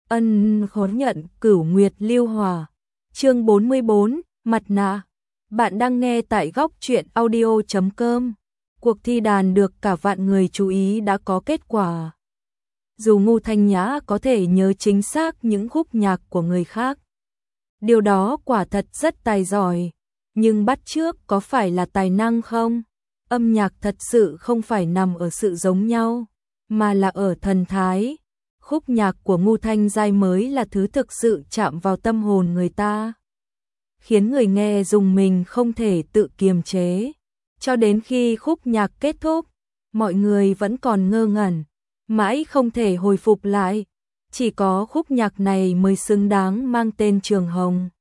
Ân khốn nhận Cửu Nguyệt Lưu Hòa. Chương 44, Mặt nạ. Bạn đang nghe tại góc truyện audio.com. Cuộc thi đàn được cả vạn người chú ý đã có kết quả. Dù Ngô Thanh Nhã có thể nhớ chính xác những khúc nhạc của người khác, điều đó quả thật rất tài giỏi, nhưng bắt chước có phải là tài năng không? Âm nhạc thật sự không phải nằm ở sự giống nhau, mà là ở thần thái. Khúc nhạc của Ngô Thanh Giai mới là thứ thực sự chạm vào tâm hồn người ta, khiến người nghe rùng mình không thể tự kiềm chế. Cho đến khi khúc nhạc kết thúc, mọi người vẫn còn ngơ ngẩn, mãi không thể hồi phục lại. Chỉ có khúc nhạc này mới xứng đáng mang tên Trường Hồng.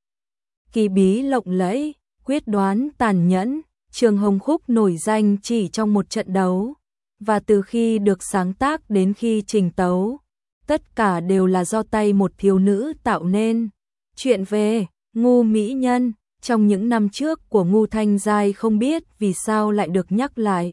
Kỳ bí lộng lẫy, quyết đoán tàn nhẫn, Trường Hồng khúc nổi danh chỉ trong một trận đấu, và từ khi được sáng tác đến khi trình tấu, tất cả đều là do tay một thiếu nữ tạo nên. Chuyện về Ngô mỹ nhân trong những năm trước của Ngô Thanh Giai không biết vì sao lại được nhắc lại.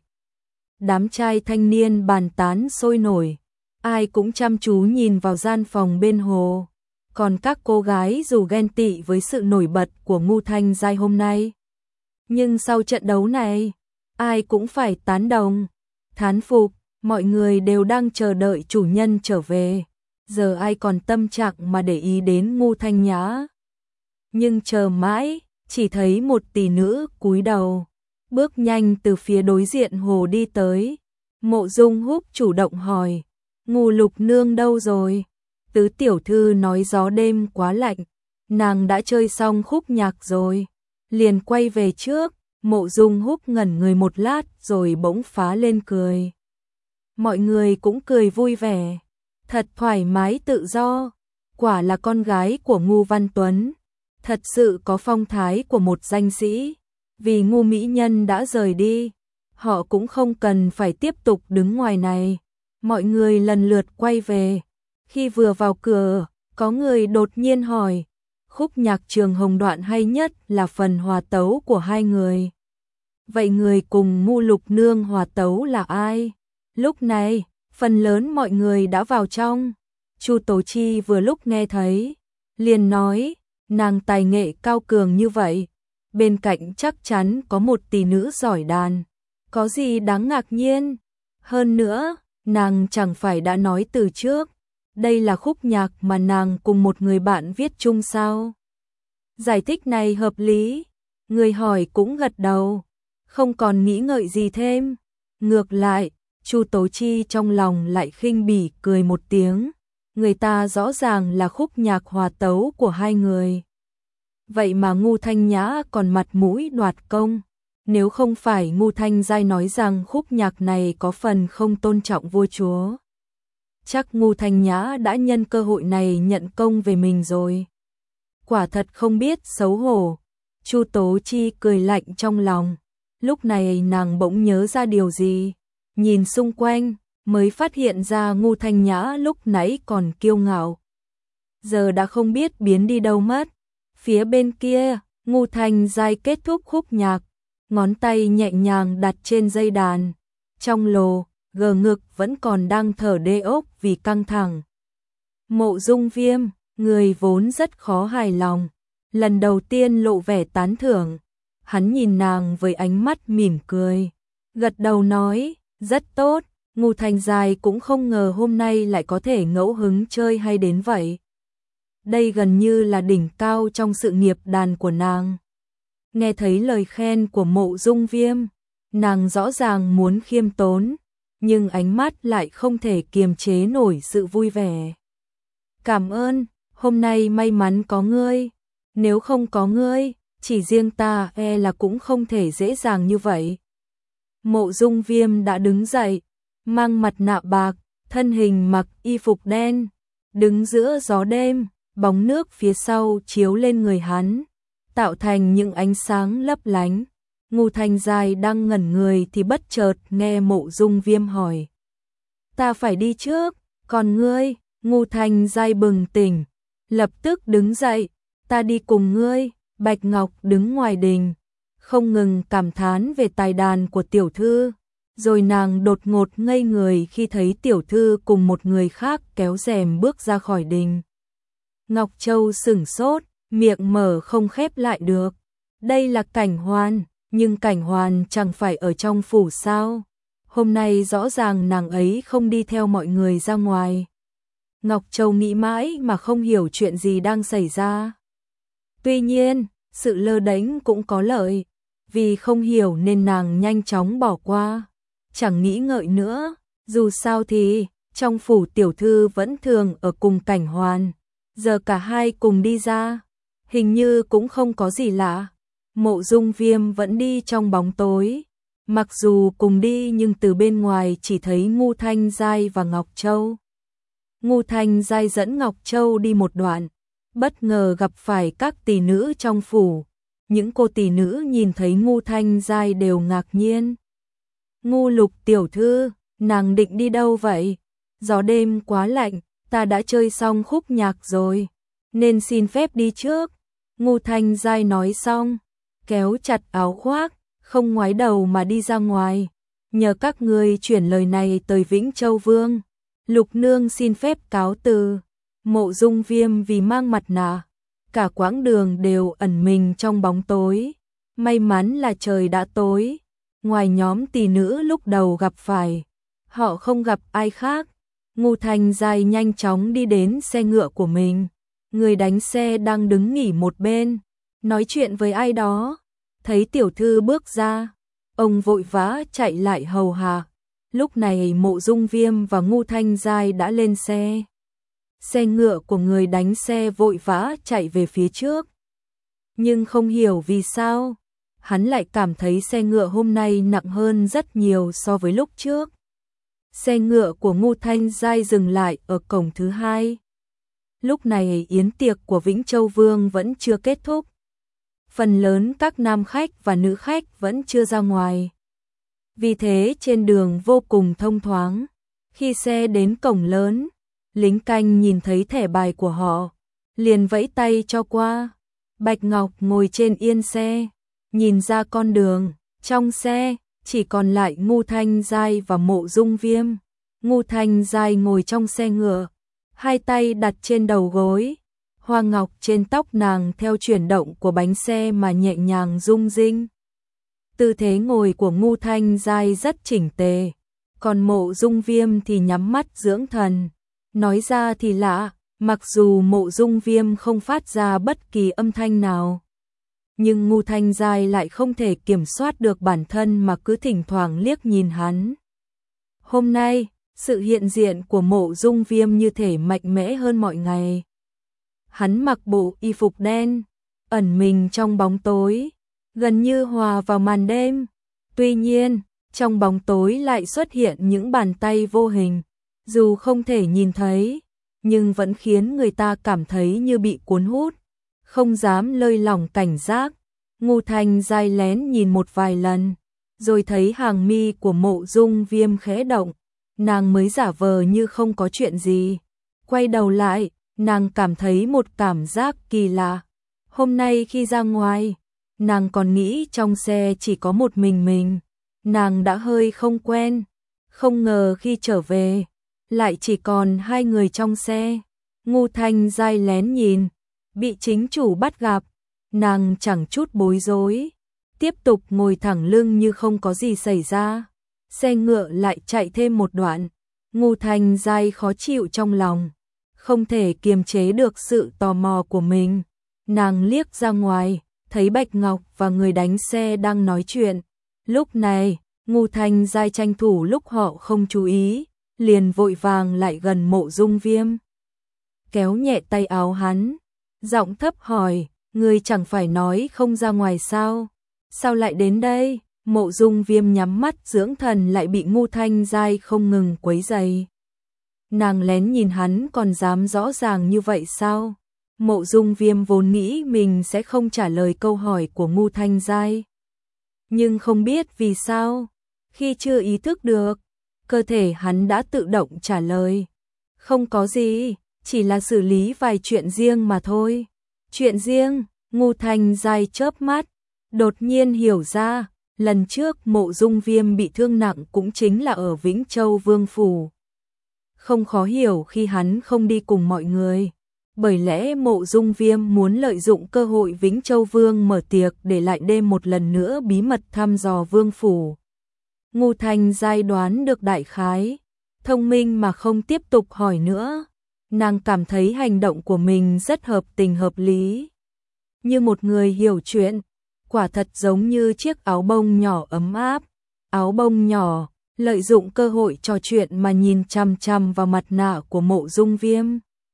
Đám trai thanh niên bàn tán sôi nổi, ai cũng chăm chú nhìn vào gian phòng bên hồ. Còn các cô gái dù ghen tị với sự nổi bật của Ngô Thanh Giai hôm nay, nhưng sau trận đấu này, ai cũng phải tán đồng, thán phục. Mọi người đều đang chờ đợi chủ nhân trở về, giờ ai còn tâm trạng mà để ý đến Ngô Thanh Nhã. Nhưng chờ mãi, chỉ thấy một tỷ nữ cúi đầu, bước nhanh từ phía đối diện hồ đi tới. Mộ Dung Húc chủ động hỏi, Ngô Lục Nương đâu rồi? Tứ tiểu thư nói gió đêm quá lạnh, nàng đã chơi xong khúc nhạc rồi, liền quay về trước. Mộ Dung Húc ngẩn người một lát rồi bỗng phá lên cười. Mọi người cũng cười vui vẻ, thật thoải mái tự do, quả là con gái của Ngô Văn Tuấn, thật sự có phong thái của một danh sĩ. Vì Ngô mỹ nhân đã rời đi, họ cũng không cần phải tiếp tục đứng ngoài này. Mọi người lần lượt quay về. Khi vừa vào cửa, có người đột nhiên hỏi, khúc nhạc Trường Hồng đoạn hay nhất là phần hòa tấu của hai người. Vậy người cùng Ngô Lục Nương hòa tấu là ai? Lúc này, phần lớn mọi người đã vào trong. Chu Tố Chi vừa lúc nghe thấy, liền nói, nàng tài nghệ cao cường như vậy, bên cạnh chắc chắn có một tỷ nữ giỏi đàn, có gì đáng ngạc nhiên. Hơn nữa, nàng chẳng phải đã nói từ trước, đây là khúc nhạc mà nàng cùng một người bạn viết chung sao? Giải thích này hợp lý, người hỏi cũng gật đầu, không còn nghĩ ngợi gì thêm. Ngược lại, Chu Tố Chi trong lòng lại khinh bỉ cười một tiếng, người ta rõ ràng là khúc nhạc hòa tấu của hai người. Vậy mà Ngô Thanh Nhã còn mặt mũi đoạt công, nếu không phải Ngô Thanh Giai nói rằng khúc nhạc này có phần không tôn trọng vua chúa, chắc Ngô Thanh Nhã đã nhân cơ hội này nhận công về mình rồi. Quả thật không biết xấu hổ. Chu Tố Chi cười lạnh trong lòng, lúc này nàng bỗng nhớ ra điều gì. Nhìn xung quanh, mới phát hiện ra Ngô Thanh Nhã lúc nãy còn kiêu ngạo, giờ đã không biết biến đi đâu mất. Phía bên kia, Ngô Thanh Giai kết thúc khúc nhạc, ngón tay nhẹ nhàng đặt trên dây đàn. Trong lồ, gờ ngực vẫn còn đang thở đê ốc vì căng thẳng. Mộ Dung Viêm, người vốn rất khó hài lòng, lần đầu tiên lộ vẻ tán thưởng. Hắn nhìn nàng với ánh mắt mỉm cười, gật đầu nói, rất tốt. Ngô Thanh Giai cũng không ngờ hôm nay lại có thể ngẫu hứng chơi hay đến vậy. Đây gần như là đỉnh cao trong sự nghiệp đàn của nàng. Nghe thấy lời khen của Mộ Dung Viêm, nàng rõ ràng muốn khiêm tốn, nhưng ánh mắt lại không thể kiềm chế nổi sự vui vẻ. Cảm ơn, hôm nay may mắn có ngươi, nếu không có ngươi, chỉ riêng ta là cũng không thể dễ dàng như vậy. Mộ Dung Viêm đã đứng dậy, mang mặt nạ bạc, thân hình mặc y phục đen, đứng giữa gió đêm, bóng nước phía sau chiếu lên người hắn, tạo thành những ánh sáng lấp lánh. Ngô Thanh Giai đang ngẩn người thì bất chợt nghe Mộ Dung Viêm hỏi, ta phải đi trước, còn ngươi? Ngô Thanh Giai bừng tỉnh, lập tức đứng dậy, ta đi cùng ngươi. Bạch Ngọc đứng ngoài đình, không ngừng cảm thán về tài đàn của tiểu thư, rồi nàng đột ngột ngây người khi thấy tiểu thư cùng một người khác kéo rèm bước ra khỏi đình. Ngọc Châu sửng sốt, miệng mở không khép lại được. Đây là Cảnh Hoan, nhưng Cảnh Hoan chẳng phải ở trong phủ sao? Hôm nay rõ ràng nàng ấy không đi theo mọi người ra ngoài. Ngọc Châu nghĩ mãi mà không hiểu chuyện gì đang xảy ra. Tuy nhiên, sự lơ đễnh cũng có lợi, vì không hiểu nên nàng nhanh chóng bỏ qua, chẳng nghĩ ngợi nữa, dù sao thì trong phủ tiểu thư vẫn thường ở cùng Cảnh Hoan, giờ cả hai cùng đi ra, hình như cũng không có gì lạ. Mộ Dung Viêm vẫn đi trong bóng tối, mặc dù cùng đi nhưng từ bên ngoài chỉ thấy Ngưu Thanh Giai và Ngọc Châu. Ngưu Thanh Giai dẫn Ngọc Châu đi một đoạn, bất ngờ gặp phải các tỷ nữ trong phủ. Những cô tỷ nữ nhìn thấy Ngưu Thanh Giai đều ngạc nhiên. Ngưu Lục tiểu thư, nàng định đi đâu vậy? Gió đêm quá lạnh, ta đã chơi xong khúc nhạc rồi, nên xin phép đi trước. Ngưu Thanh Giai nói xong, kéo chặt áo khoác, không ngoái đầu mà đi ra ngoài. Nhờ các ngươi chuyển lời này tới Vĩnh Châu Vương. Lục nương xin phép cáo từ. Mộ Dung Viêm vì mang mặt nạ, cả quãng đường đều ẩn mình trong bóng tối. May mắn là trời đã tối. Ngoài nhóm tỷ nữ lúc đầu gặp phải, họ không gặp ai khác. Ngưu Thanh Giai nhanh chóng đi đến xe ngựa của mình. Người đánh xe đang đứng nghỉ một bên, nói chuyện với ai đó. Thấy tiểu thư bước ra, ông vội vã chạy lại hầu hạ. Lúc này Mộ Dung Viêm và Ngưu Thanh Giai đã lên xe. Xe ngựa của người đánh xe vội vã chạy về phía trước. Nhưng không hiểu vì sao, hắn lại cảm thấy xe ngựa hôm nay nặng hơn rất nhiều so với lúc trước. Xe ngựa của Ngưu Thanh Giai dừng lại ở cổng thứ hai. Lúc này yến tiệc của Vĩnh Châu Vương vẫn chưa kết thúc. Phần lớn các nam khách và nữ khách vẫn chưa ra ngoài. Vì thế trên đường vô cùng thông thoáng. Khi xe đến cổng lớn, lính canh nhìn thấy thẻ bài của họ, liền vẫy tay cho qua. Bạch Ngọc ngồi trên yên xe, nhìn ra con đường, trong xe chỉ còn lại Ngưu Thanh Giai và Mộ Dung Viêm. Ngưu Thanh Giai ngồi trong xe ngựa, hai tay đặt trên đầu gối, hoa ngọc trên tóc nàng theo chuyển động của bánh xe mà nhẹ nhàng rung rinh. Tư thế ngồi của Ngưu Thanh Giai rất chỉnh tề, còn Mộ Dung Viêm thì nhắm mắt dưỡng thần. Nói ra thì lạ, mặc dù Mộ Dung Viêm không phát ra bất kỳ âm thanh nào, nhưng Ngưu Thanh Giai lại không thể kiểm soát được bản thân mà cứ thỉnh thoảng liếc nhìn hắn. Hôm nay, sự hiện diện của Mộ Dung Viêm như thể mạnh mẽ hơn mọi ngày. Hắn mặc bộ y phục đen, ẩn mình trong bóng tối, gần như hòa vào màn đêm. Tuy nhiên, trong bóng tối lại xuất hiện những bàn tay vô hình, dù không thể nhìn thấy, nhưng vẫn khiến người ta cảm thấy như bị cuốn hút, không dám lơi lỏng cảnh giác. Ngưu Thanh Giai lén nhìn một vài lần, rồi thấy hàng mi của Mộ Dung Viêm khẽ động, nàng mới giả vờ như không có chuyện gì. Quay đầu lại, nàng cảm thấy một cảm giác kỳ lạ. Hôm nay khi ra ngoài, nàng còn nghĩ trong xe chỉ có một mình. Nàng đã hơi không quen, không ngờ khi trở về, lại chỉ còn hai người trong xe. Ngưu Thanh Giai lén nhìn, bị chính chủ bắt gặp, nàng chẳng chút bối rối, tiếp tục ngồi thẳng lưng như không có gì xảy ra. Xe ngựa lại chạy thêm một đoạn, Ngưu Thanh Giai khó chịu trong lòng, không thể kiềm chế được sự tò mò của mình. Nàng liếc ra ngoài, thấy Bạch Ngọc và người đánh xe đang nói chuyện. Lúc này, Ngưu Thanh Giai tranh thủ lúc họ không chú ý, liền vội vàng lại gần Mộ Dung Viêm, kéo nhẹ tay áo hắn, giọng thấp hỏi, ngươi chẳng phải nói không ra ngoài sao? Sao lại đến đây? Mộ Dung Viêm nhắm mắt dưỡng thần lại bị Ngưu Thanh Giai không ngừng quấy rầy. Nàng lén nhìn hắn còn dám rõ ràng như vậy sao? Mộ Dung Viêm vốn nghĩ mình sẽ không trả lời câu hỏi của Ngưu Thanh Giai. Nhưng không biết vì sao, khi chưa ý thức được, cơ thể hắn đã tự động trả lời. Không có gì, chỉ là xử lý vài chuyện riêng mà thôi. Chuyện riêng? Ngưu Thanh Giai chớp mắt, đột nhiên hiểu ra, lần trước Mộ Dung Viêm bị thương nặng cũng chính là ở Vĩnh Châu Vương Phủ. Không khó hiểu khi hắn không đi cùng mọi người. bởi lẽ Mộ Dung Viêm muốn lợi dụng cơ hội Vĩnh Châu Vương mở tiệc để lại đêm một lần nữa bí mật thăm dò vương phủ. Ngô Thanh Giai đoán được đại khái, thông minh mà không tiếp tục hỏi nữa. Nàng cảm thấy hành động của mình rất hợp tình hợp lý. Như một người hiểu chuyện, quả thật giống như chiếc áo bông nhỏ ấm áp. Áo bông nhỏ, lợi dụng cơ hội trò chuyện mà nhìn chằm chằm vào mặt nạ của Mộ Dung Viêm.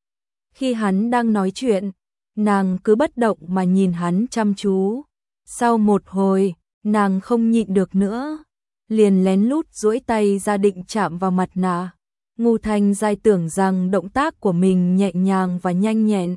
Khi hắn đang nói chuyện, nàng cứ bất động mà nhìn hắn chăm chú. Sau một hồi, nàng không nhịn được nữa, liền lén lút duỗi tay ra định chạm vào mặt nạ. Ngô Thanh Giai tưởng rằng động tác của mình nhẹ nhàng và nhanh nhẹn,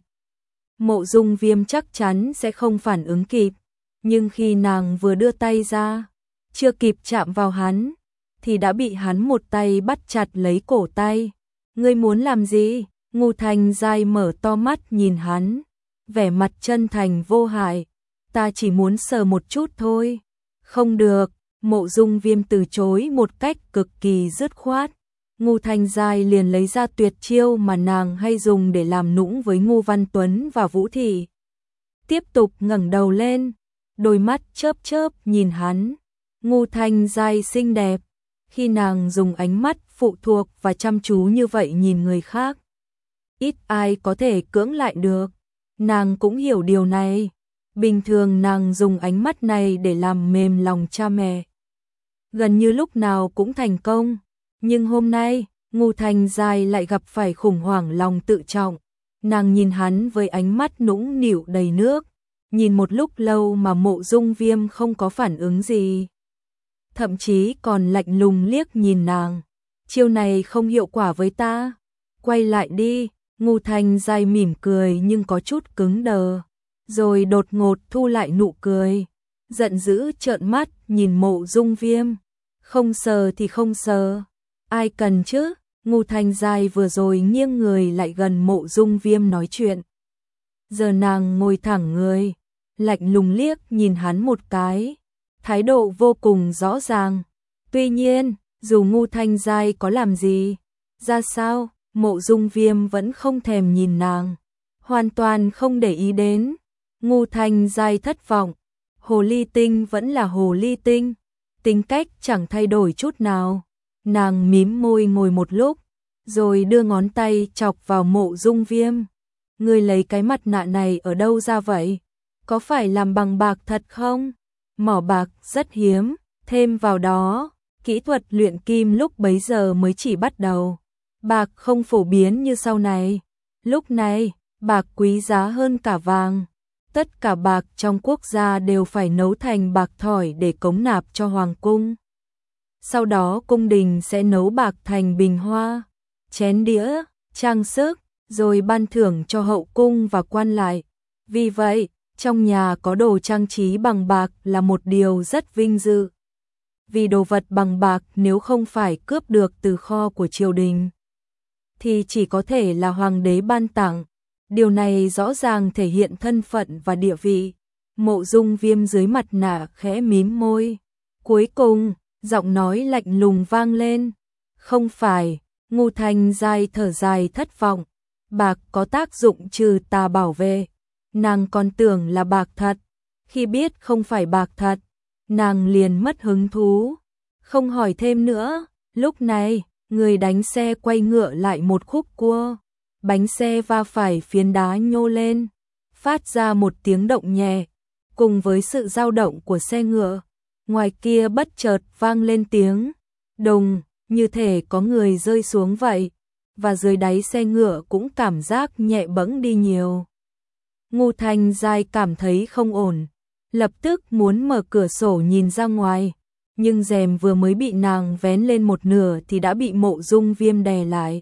Mộ Dung Viêm chắc chắn sẽ không phản ứng kịp, nhưng khi nàng vừa đưa tay ra, chưa kịp chạm vào hắn, thì đã bị hắn một tay bắt chặt lấy cổ tay. Ngươi muốn làm gì? Ngô Thanh Giai mở to mắt nhìn hắn, vẻ mặt chân thành vô hại. Ta chỉ muốn sờ một chút thôi. Không được, Mộ Dung Viêm từ chối một cách cực kỳ dứt khoát. Ngô Thanh Giai liền lấy ra tuyệt chiêu mà nàng hay dùng để làm nũng với Ngô Văn Tuấn và Vũ Thị. Tiếp tục ngẩng đầu lên, đôi mắt chớp chớp nhìn hắn. Ngô Thanh Giai xinh đẹp, khi nàng dùng ánh mắt phụ thuộc và chăm chú như vậy nhìn người khác, ít ai có thể cưỡng lại được. Nàng cũng hiểu điều này. Bình thường nàng dùng ánh mắt này để làm mềm lòng cha mẹ, gần như lúc nào cũng thành công. Nhưng hôm nay, Ngô Thanh Giai lại gặp phải khủng hoảng lòng tự trọng. Nàng nhìn hắn với ánh mắt nũng nịu đầy nước, nhìn một lúc lâu mà Mộ Dung Viêm không có phản ứng gì, thậm chí còn lạnh lùng liếc nhìn nàng. Chiêu này không hiệu quả với ta, quay lại đi. Ngô Thanh Giai mỉm cười nhưng có chút cứng đờ, rồi đột ngột thu lại nụ cười, giận dữ trợn mắt nhìn Mộ Dung Viêm. Không sờ thì không sờ, ai cần chứ? Ngô Thanh Giai vừa rồi nghiêng người lại gần Mộ Dung Viêm nói chuyện. Giờ nàng ngồi thẳng người, lạnh lùng liếc nhìn hắn một cái, thái độ vô cùng rõ ràng. Tuy nhiên, dù Ngô Thanh Giai có làm gì, ra sao, Mộ Dung Viêm vẫn không thèm nhìn nàng, hoàn toàn không để ý đến. Ngô Thanh Giai thất vọng, hồ ly tinh vẫn là hồ ly tinh, tính cách chẳng thay đổi chút nào. Nàng mím môi ngồi một lúc, rồi đưa ngón tay chọc vào Mộ Dung Viêm. Ngươi lấy cái mặt nạ này ở đâu ra vậy? Có phải làm bằng bạc thật không? Mỏ bạc rất hiếm, thêm vào đó, kỹ thuật luyện kim lúc bấy giờ mới chỉ bắt đầu. Bạc không phổ biến như sau này. Lúc này, bạc quý giá hơn cả vàng. Tất cả bạc trong quốc gia đều phải nấu thành bạc thỏi để cống nạp cho hoàng cung. Sau đó cung đình sẽ nấu bạc thành bình hoa, chén đĩa, trang sức, rồi ban thưởng cho hậu cung và quan lại. Vì vậy, trong nhà có đồ trang trí bằng bạc là một điều rất vinh dự. Vì đồ vật bằng bạc nếu không phải cướp được từ kho của triều đình, thì chỉ có thể là hoàng đế ban tặng. Điều này rõ ràng thể hiện thân phận và địa vị. Mộ Dung Viêm dưới mặt nạ khẽ mím môi. Cuối cùng, giọng nói lạnh lùng vang lên. Không phải. Ngô Thanh Giai thở dài thất vọng. Bạc có tác dụng trừ tà bảo vệ. Nàng còn tưởng là bạc thật. Khi biết không phải bạc thật, nàng liền mất hứng thú, không hỏi thêm nữa. Lúc này, người đánh xe quay ngựa lại một khúc cua. Bánh xe va phải phiến đá nhô lên, phát ra một tiếng động nhẹ, cùng với sự dao động của xe ngựa. Ngoài kia bất chợt vang lên tiếng đùng, như thể có người rơi xuống vậy, và dưới đáy xe ngựa cũng cảm giác nhẹ bẫng đi nhiều. Ngô Thanh Giai cảm thấy không ổn, lập tức muốn mở cửa sổ nhìn ra ngoài, nhưng rèm vừa mới bị nàng vén lên một nửa thì đã bị Mộ Dung Viêm đè lại.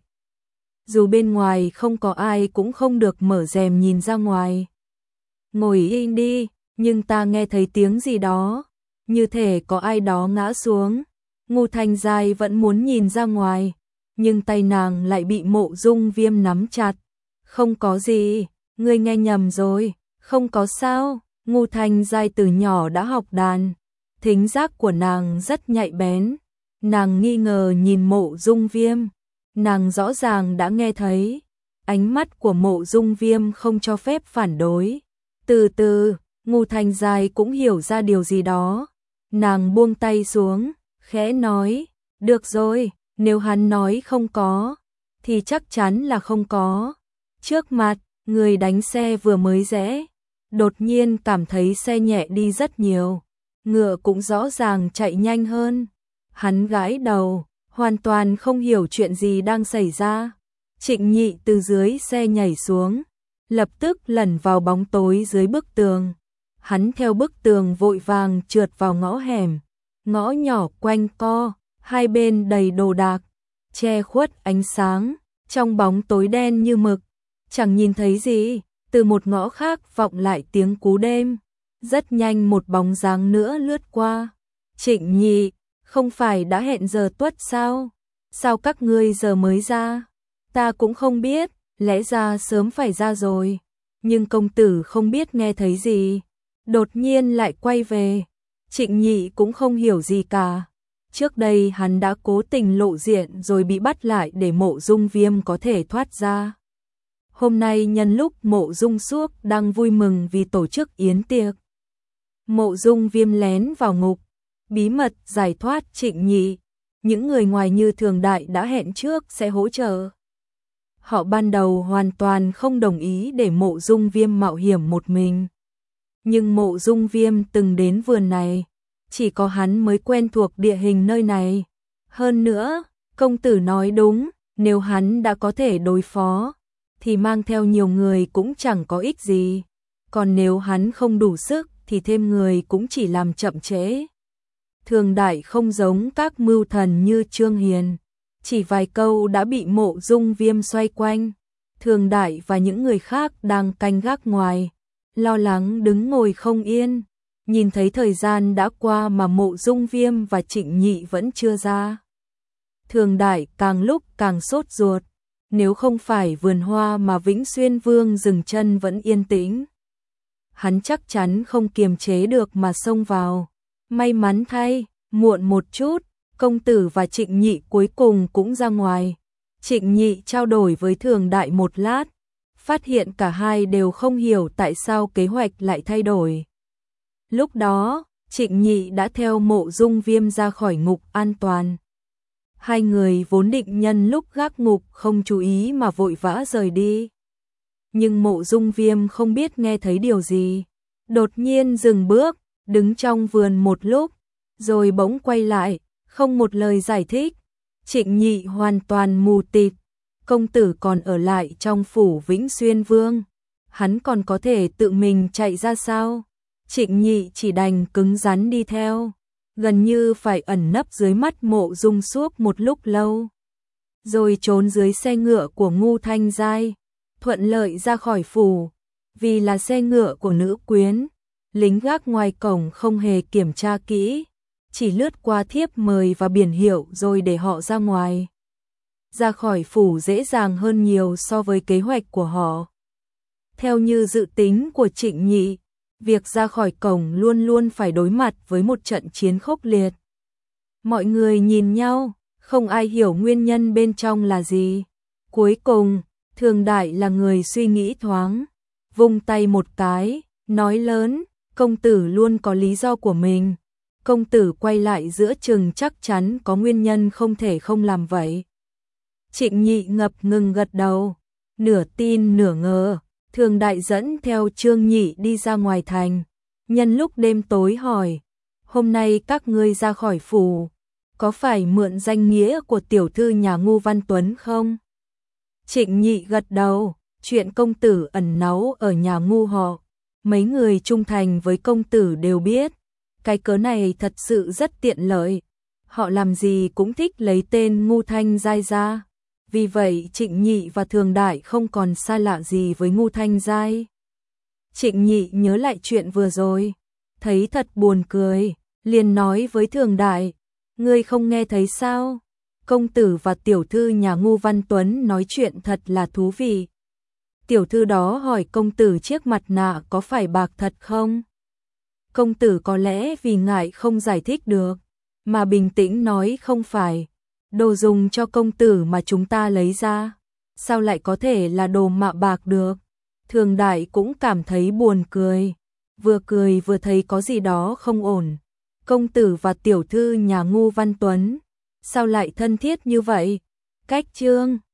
Dù bên ngoài không có ai cũng không được mở rèm nhìn ra ngoài. Ngồi yên đi, nhưng ta nghe thấy tiếng gì đó, như thể có ai đó ngã xuống. Ngô Thanh Giai vẫn muốn nhìn ra ngoài, nhưng tay nàng lại bị Mộ Dung Viêm nắm chặt. Không có gì, ngươi nghe nhầm rồi, không có sao. Ngô Thanh Giai từ nhỏ đã học đàn, thính giác của nàng rất nhạy bén. Nàng nghi ngờ nhìn Mộ Dung Viêm, nàng rõ ràng đã nghe thấy, ánh mắt của Mộ Dung Viêm không cho phép phản đối. Từ từ, Ngô Thanh Giai cũng hiểu ra điều gì đó. Nàng buông tay xuống, khẽ nói, được rồi, nếu hắn nói không có, thì chắc chắn là không có. Trước mặt, người đánh xe vừa mới rẽ, đột nhiên cảm thấy xe nhẹ đi rất nhiều. Ngựa cũng rõ ràng chạy nhanh hơn. Hắn gãi đầu, hoàn toàn không hiểu chuyện gì đang xảy ra. Trịnh Nhị từ dưới xe nhảy xuống, lập tức lẩn vào bóng tối dưới bức tường. Hắn theo bức tường vội vàng trượt vào ngõ hẻm, ngõ nhỏ quanh co, hai bên đầy đồ đạc, che khuất ánh sáng, trong bóng tối đen như mực, chẳng nhìn thấy gì. Từ một ngõ khác vọng lại tiếng cú đêm, rất nhanh một bóng dáng nữa lướt qua. Trịnh Nhị, không phải đã hẹn giờ tuất sao? Sao các ngươi giờ mới ra? Ta cũng không biết, lẽ ra sớm phải ra rồi. Nhưng công tử không biết nghe thấy gì, đột nhiên lại quay về. Trịnh Nhị cũng không hiểu gì cả. Trước đây hắn đã cố tình lộ diện rồi bị bắt lại để Mộ Dung Viêm có thể thoát ra. Hôm nay nhân lúc Mộ Dung Xuốc đang vui mừng vì tổ chức yến tiệc, Mộ Dung Viêm lén vào ngục, bí mật giải thoát Trịnh Nhị. Những người ngoài như Thường Đại đã hẹn trước sẽ hỗ trợ. Họ ban đầu hoàn toàn không đồng ý để Mộ Dung Viêm mạo hiểm một mình. Nhưng Mộ Dung Viêm từng đến vườn này, chỉ có hắn mới quen thuộc địa hình nơi này. Hơn nữa, công tử nói đúng, nếu hắn đã có thể đối phó, thì mang theo nhiều người cũng chẳng có ích gì. Còn nếu hắn không đủ sức thì thêm người cũng chỉ làm chậm trễ. Thường Đại không giống các mưu thần như Trương Hiền, chỉ vài câu đã bị Mộ Dung Viêm xoay quanh. Thường Đại và những người khác đang canh gác ngoài, lo lắng đứng ngồi không yên. Nhìn thấy thời gian đã qua mà Mộ Dung Viêm và Trịnh Nhị vẫn chưa ra. Thường Đại càng lúc càng sốt ruột. Nếu không phải vườn hoa mà Vĩnh Xuyên Vương dừng chân vẫn yên tĩnh, hắn chắc chắn không kiềm chế được mà xông vào. May mắn thay, muộn một chút, công tử và Trịnh Nhị cuối cùng cũng ra ngoài. Trịnh Nhị trao đổi với Thường Đại một lát, phát hiện cả hai đều không hiểu tại sao kế hoạch lại thay đổi. Lúc đó, Trịnh Nhị đã theo Mộ Dung Viêm ra khỏi ngục an toàn. Hai người vốn định nhân lúc gác ngục không chú ý mà vội vã rời đi. Nhưng Mộ Dung Viêm không biết nghe thấy điều gì, đột nhiên dừng bước, đứng trong vườn một lúc, rồi bỗng quay lại, không một lời giải thích. Trịnh Nhị hoàn toàn mù tịt. Công tử còn ở lại trong phủ Vĩnh Xuyên Vương, hắn còn có thể tự mình chạy ra sao? Trịnh Nhị chỉ đành cứng rắn đi theo, gần như phải ẩn nấp dưới mắt Mộ Dung Xuốc một lúc lâu, rồi trốn dưới xe ngựa của Ngô Thanh Giai, thuận lợi ra khỏi phủ. Vì là xe ngựa của nữ quyến, lính gác ngoài cổng không hề kiểm tra kỹ, chỉ lướt qua thiếp mời và biển hiệu rồi để họ ra ngoài. Ra khỏi phủ dễ dàng hơn nhiều so với kế hoạch của họ. Theo như dự tính của Trịnh Nhị, việc ra khỏi cổng luôn luôn phải đối mặt với một trận chiến khốc liệt. Mọi người nhìn nhau, không ai hiểu nguyên nhân bên trong là gì. Cuối cùng, Thường Đại là người suy nghĩ thoáng, vung tay một cái, nói lớn, công tử luôn có lý do của mình. Công tử quay lại giữa chừng chắc chắn có nguyên nhân không thể không làm vậy. Trịnh Nhị ngập ngừng gật đầu, nửa tin nửa ngờ. Thường Đại dẫn theo Trương Nhị đi ra ngoài thành, nhân lúc đêm tối hỏi, hôm nay các ngươi ra khỏi phủ, có phải mượn danh nghĩa của tiểu thư nhà Ngô Văn Tuấn không? Trịnh Nhị gật đầu, chuyện công tử ẩn náu ở nhà Ngô họ, mấy người trung thành với công tử đều biết, cái cớ này thật sự rất tiện lợi, họ làm gì cũng thích lấy tên Ngô Thanh Giai ra. Vì vậy Trịnh Nhị và Thường Đại không còn xa lạ gì với Ngô Thanh Giai. Trịnh Nhị nhớ lại chuyện vừa rồi, thấy thật buồn cười, liền nói với Thường Đại, ngươi không nghe thấy sao? Công tử và tiểu thư nhà Ngô Văn Tuấn nói chuyện thật là thú vị. Tiểu thư đó hỏi công tử chiếc mặt nạ có phải bạc thật không? Công tử có lẽ vì ngại không giải thích được, mà bình tĩnh nói không phải. Đồ dùng cho công tử mà chúng ta lấy ra, sao lại có thể là đồ mạ bạc được? Thường Đại cũng cảm thấy buồn cười vừa thấy có gì đó không ổn. Công tử và tiểu thư nhà Ngô Văn Tuấn, sao lại thân thiết như vậy? Cách Trương